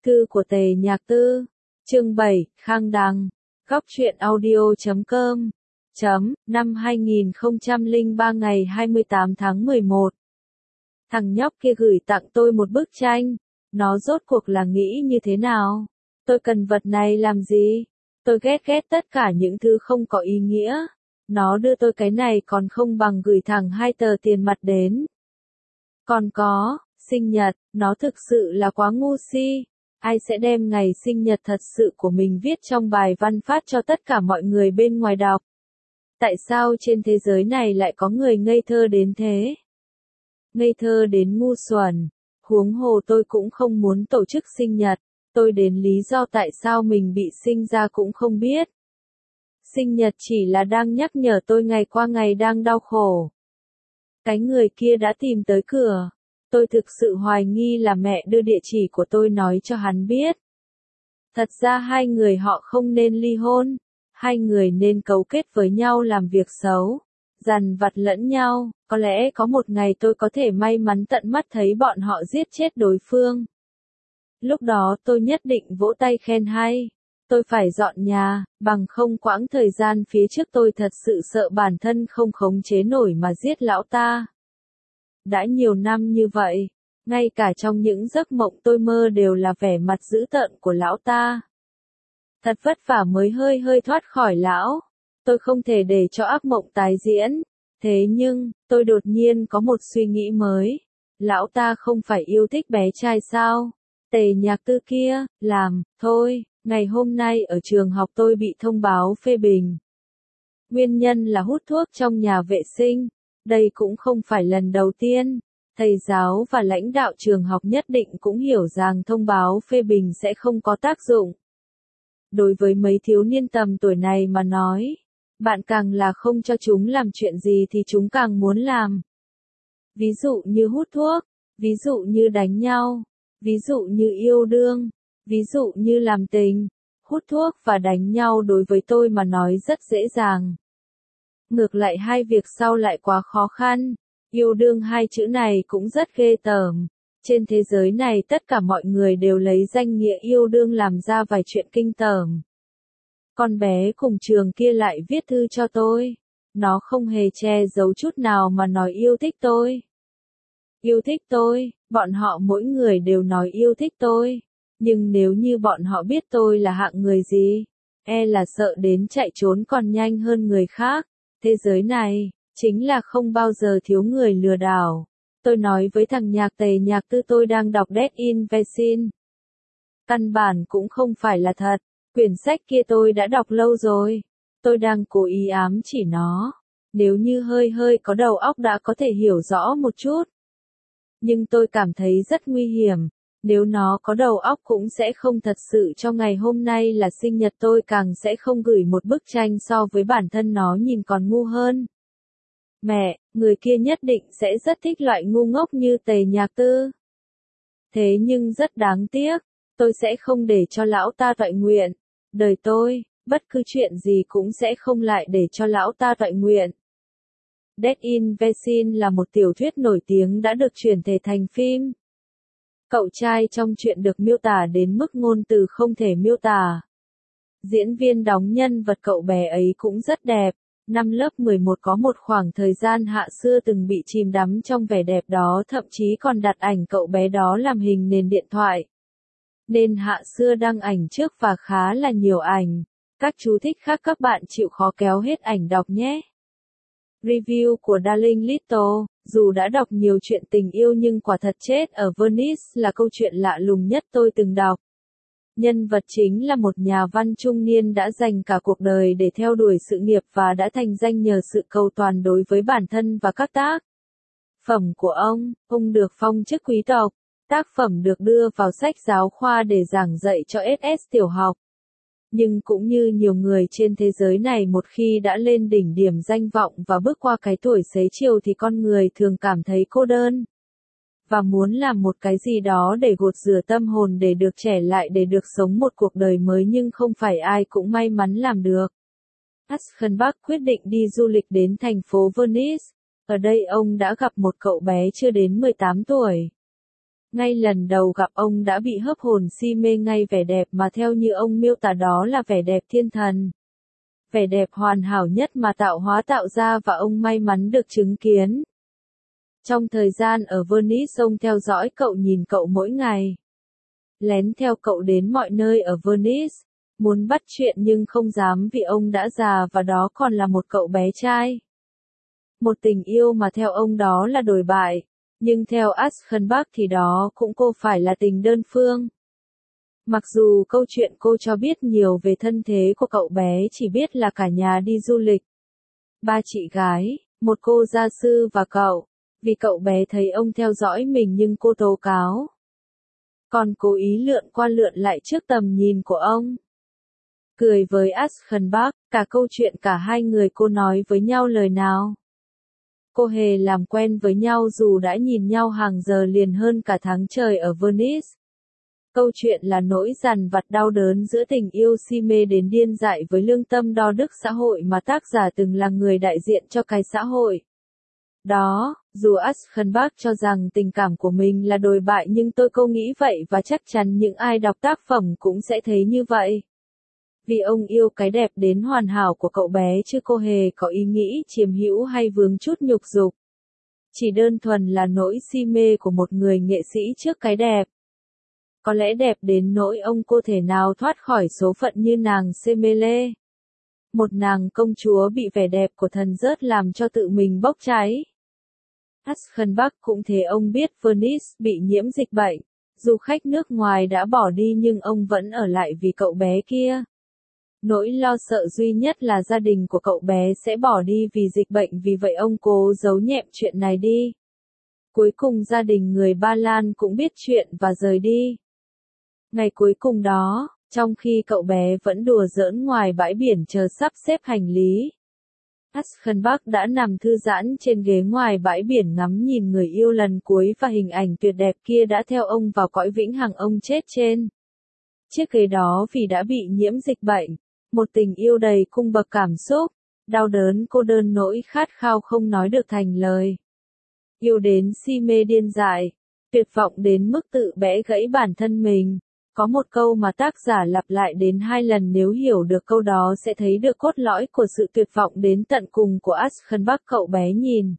Thư của Tề Nhạc Tư, chương 7, Khang Đằng, Góc truyện audio.com, năm 2003 ngày 28 tháng 11. Thằng nhóc kia gửi tặng tôi một bức tranh, nó rốt cuộc là nghĩ như thế nào? Tôi cần vật này làm gì? Tôi ghét tất cả những thứ không có ý nghĩa. Nó đưa tôi cái này còn không bằng gửi thẳng 2 tờ tiền mặt đến. Còn có, sinh nhật, nó thực sự là quá ngu si. Ai sẽ đem ngày sinh nhật thật sự của mình viết trong bài văn phát cho tất cả mọi người bên ngoài đọc? Tại sao trên thế giới này lại có người ngây thơ đến thế? Ngây thơ đến ngu xuẩn. Huống hồ tôi cũng không muốn tổ chức sinh nhật. Tôi đến lý do tại sao mình bị sinh ra cũng không biết. Sinh nhật chỉ là đang nhắc nhở tôi ngày qua ngày đang đau khổ. Cái người kia đã tìm tới cửa. Tôi thực sự hoài nghi là mẹ đưa địa chỉ của tôi nói cho hắn biết. Thật ra hai người họ không nên ly hôn. Hai người nên cấu kết với nhau làm việc xấu. Dằn vặt lẫn nhau. Có lẽ có một ngày tôi có thể may mắn tận mắt thấy bọn họ giết chết đối phương. Lúc đó tôi nhất định vỗ tay khen hay. Tôi phải dọn nhà, bằng không quãng thời gian phía trước tôi thật sự sợ bản thân không khống chế nổi mà giết lão ta. Đã nhiều năm như vậy, ngay cả trong những giấc mộng tôi mơ đều là vẻ mặt dữ tợn của lão ta. Thật vất vả mới hơi thoát khỏi lão. Tôi không thể để cho ác mộng tái diễn. Thế nhưng, tôi đột nhiên có một suy nghĩ mới. Lão ta không phải yêu thích bé trai sao? Tề Nhạc Tư kia, thôi, ngày hôm nay ở trường học tôi bị thông báo phê bình. Nguyên nhân là hút thuốc trong nhà vệ sinh. Đây cũng không phải lần đầu tiên. Thầy giáo và lãnh đạo trường học nhất định cũng hiểu rằng thông báo phê bình sẽ không có tác dụng. Đối với mấy thiếu niên tầm tuổi này mà nói, bạn càng là không cho chúng làm chuyện gì thì chúng càng muốn làm. Ví dụ như hút thuốc, ví dụ như đánh nhau, ví dụ như yêu đương, ví dụ như làm tình. Hút thuốc và đánh nhau đối với tôi mà nói rất dễ dàng. Ngược lại hai việc sau lại quá khó khăn. Yêu đương hai chữ này cũng rất ghê tởm. Trên thế giới này tất cả mọi người đều lấy danh nghĩa yêu đương làm ra vài chuyện kinh tởm. Con bé cùng trường kia lại viết thư cho tôi. Nó không hề che giấu chút nào mà nói yêu thích tôi. Yêu thích tôi, bọn họ mỗi người đều nói yêu thích tôi. Nhưng nếu như bọn họ biết tôi là hạng người gì, là sợ đến chạy trốn còn nhanh hơn người khác. Thế giới này, chính là không bao giờ thiếu người lừa đảo. Tôi nói với thằng Tề Nhạc Tư tôi đang đọc Dead in Vaccine. Căn bản cũng không phải là thật. Quyển sách kia tôi đã đọc lâu rồi. Tôi đang cố ý ám chỉ nó. Nếu như hơi có đầu óc đã có thể hiểu rõ một chút. Nhưng tôi cảm thấy rất nguy hiểm. Nếu nó có đầu óc cũng sẽ không thật sự cho ngày hôm nay là sinh nhật tôi càng sẽ không gửi một bức tranh so với bản thân nó nhìn còn ngu hơn. Mẹ, người kia nhất định sẽ rất thích loại ngu ngốc như Tề Nhạc Tư. Thế nhưng rất đáng tiếc, tôi sẽ không để cho lão ta toại nguyện. Đời tôi, bất cứ chuyện gì cũng sẽ không lại để cho lão ta toại nguyện. Dead in Vaccine là một tiểu thuyết nổi tiếng đã được chuyển thể thành phim. Cậu trai trong truyện được miêu tả đến mức ngôn từ không thể miêu tả. Diễn viên đóng nhân vật cậu bé ấy cũng rất đẹp. Năm lớp 11 có một khoảng thời gian Hạ Xưa từng bị chìm đắm trong vẻ đẹp đó, thậm chí còn đặt ảnh cậu bé đó làm hình nền điện thoại. Nên Hạ Xưa đăng ảnh trước và khá là nhiều ảnh. Các chú thích khác các bạn chịu khó kéo hết ảnh đọc nhé. Review của Darling Little, dù đã đọc nhiều chuyện tình yêu nhưng quả thật Chết ở Venice là câu chuyện lạ lùng nhất tôi từng đọc. Nhân vật chính là một nhà văn trung niên đã dành cả cuộc đời để theo đuổi sự nghiệp và đã thành danh nhờ sự cầu toàn đối với bản thân và các tác phẩm của ông được phong chức quý tộc. Tác phẩm được đưa vào sách giáo khoa để giảng dạy cho SS tiểu học. Nhưng cũng như nhiều người trên thế giới này một khi đã lên đỉnh điểm danh vọng và bước qua cái tuổi xế chiều thì con người thường cảm thấy cô đơn. Và muốn làm một cái gì đó để gột rửa tâm hồn để được trẻ lại để được sống một cuộc đời mới nhưng không phải ai cũng may mắn làm được. Aschenbach quyết định đi du lịch đến thành phố Venice. Ở đây ông đã gặp một cậu bé chưa đến 18 tuổi. Ngay lần đầu gặp ông đã bị hớp hồn si mê ngay vẻ đẹp mà theo như ông miêu tả đó là vẻ đẹp thiên thần. Vẻ đẹp hoàn hảo nhất mà tạo hóa tạo ra và ông may mắn được chứng kiến. Trong thời gian ở Venice ông theo dõi cậu, nhìn cậu mỗi ngày. Lén theo cậu đến mọi nơi ở Venice, muốn bắt chuyện nhưng không dám vì ông đã già và đó còn là một cậu bé trai. Một tình yêu mà theo ông đó là đồi bại, nhưng theo Aschenbach thì đó cũng không phải là tình đơn phương. Mặc dù câu chuyện cô cho biết nhiều về thân thế của cậu bé chỉ biết là cả nhà đi du lịch. Ba chị gái, một cô gia sư và cậu. Vì cậu bé thấy ông theo dõi mình nhưng cô tố cáo. Còn cố ý lượn qua lượn lại trước tầm nhìn của ông. Cười với Aschenbach, cả câu chuyện cả hai người cô nói với nhau lời nào. Cô hề làm quen với nhau dù đã nhìn nhau hàng giờ liền hơn cả tháng trời ở Venice. Câu chuyện là nỗi dằn vặt đau đớn giữa tình yêu si mê đến điên dại với lương tâm đo đức xã hội mà tác giả từng là người đại diện cho cái xã hội. Đó, dù Aschenbach cho rằng tình cảm của mình là đồi bại nhưng tôi không nghĩ vậy và chắc chắn những ai đọc tác phẩm cũng sẽ thấy như vậy. Vì ông yêu cái đẹp đến hoàn hảo của cậu bé chứ cô hề có ý nghĩ chiếm hữu hay vướng chút nhục dục. Chỉ đơn thuần là nỗi si mê của một người nghệ sĩ trước cái đẹp. Có lẽ đẹp đến nỗi ông cô thể nào thoát khỏi số phận như nàng Semele. Một nàng công chúa bị vẻ đẹp của thần rớt làm cho tự mình bốc cháy. Aschenbach cũng thế, ông biết Venice bị nhiễm dịch bệnh. Du khách nước ngoài đã bỏ đi nhưng ông vẫn ở lại vì cậu bé kia. Nỗi lo sợ duy nhất là gia đình của cậu bé sẽ bỏ đi vì dịch bệnh, vì vậy ông cố giấu nhẹm chuyện này đi. Cuối cùng gia đình người Ba Lan cũng biết chuyện và rời đi. Ngày cuối cùng đó, trong khi cậu bé vẫn đùa giỡn ngoài bãi biển chờ sắp xếp hành lý, Aschenbach đã nằm thư giãn trên ghế ngoài bãi biển ngắm nhìn người yêu lần cuối và hình ảnh tuyệt đẹp kia đã theo ông vào cõi vĩnh hằng. Ông chết trên chiếc ghế đó vì đã bị nhiễm dịch bệnh. Một tình yêu đầy cung bậc cảm xúc, đau đớn, cô đơn, nỗi khát khao không nói được thành lời. Yêu đến si mê điên dại, tuyệt vọng đến mức tự bẽ gãy bản thân mình. Có một câu mà tác giả lặp lại đến 2 lần, nếu hiểu được câu đó sẽ thấy được cốt lõi của sự tuyệt vọng đến tận cùng của Aschenbach. Cậu bé nhìn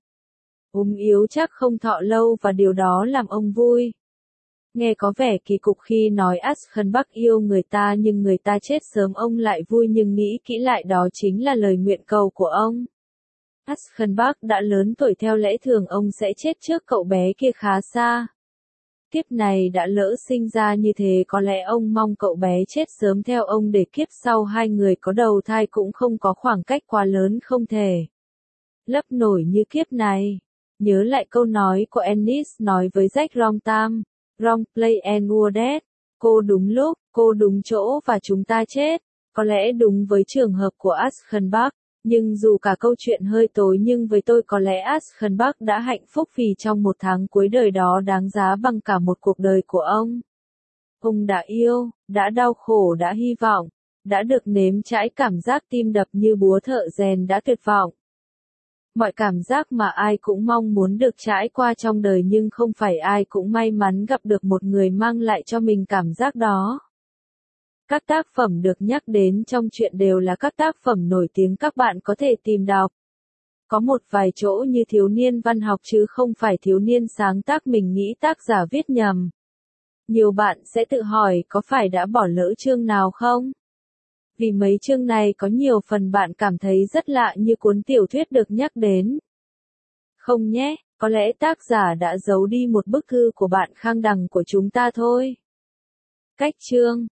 yếu chắc không thọ lâu và điều đó làm ông vui. Nghe có vẻ kỳ cục khi nói Aschenbach yêu người ta nhưng người ta chết sớm ông lại vui, nhưng nghĩ kỹ lại đó chính là lời nguyện cầu của ông. Aschenbach đã lớn tuổi, theo lẽ thường ông sẽ chết trước cậu bé kia khá xa. Kiếp này đã lỡ sinh ra như thế, có lẽ ông mong cậu bé chết sớm theo ông để kiếp sau hai người có đầu thai cũng không có khoảng cách quá lớn không thể lấp nổi như kiếp này. Nhớ lại câu nói của Ennis nói với Jack Longtam, Wrong place and wounded. Cô đúng lúc, cô đúng chỗ và chúng ta chết. Có lẽ đúng với trường hợp của Aschenbach. Nhưng dù cả câu chuyện hơi tối nhưng với tôi có lẽ Aschenbach đã hạnh phúc vì trong một tháng cuối đời đó đáng giá bằng cả một cuộc đời của ông. Ông đã yêu, đã đau khổ, đã hy vọng, đã được nếm trải cảm giác tim đập như búa thợ rèn, đã tuyệt vọng. Mọi cảm giác mà ai cũng mong muốn được trải qua trong đời nhưng không phải ai cũng may mắn gặp được một người mang lại cho mình cảm giác đó. Các tác phẩm được nhắc đến trong truyện đều là các tác phẩm nổi tiếng các bạn có thể tìm đọc. Có một vài chỗ như thiếu niên văn học chứ không phải thiếu niên sáng tác, mình nghĩ tác giả viết nhầm. Nhiều bạn sẽ tự hỏi có phải đã bỏ lỡ chương nào không? Vì mấy chương này có nhiều phần bạn cảm thấy rất lạ như cuốn tiểu thuyết được nhắc đến. Không nhé, có lẽ tác giả đã giấu đi một bức thư của bạn Khang Đằng của chúng ta thôi. Cách chương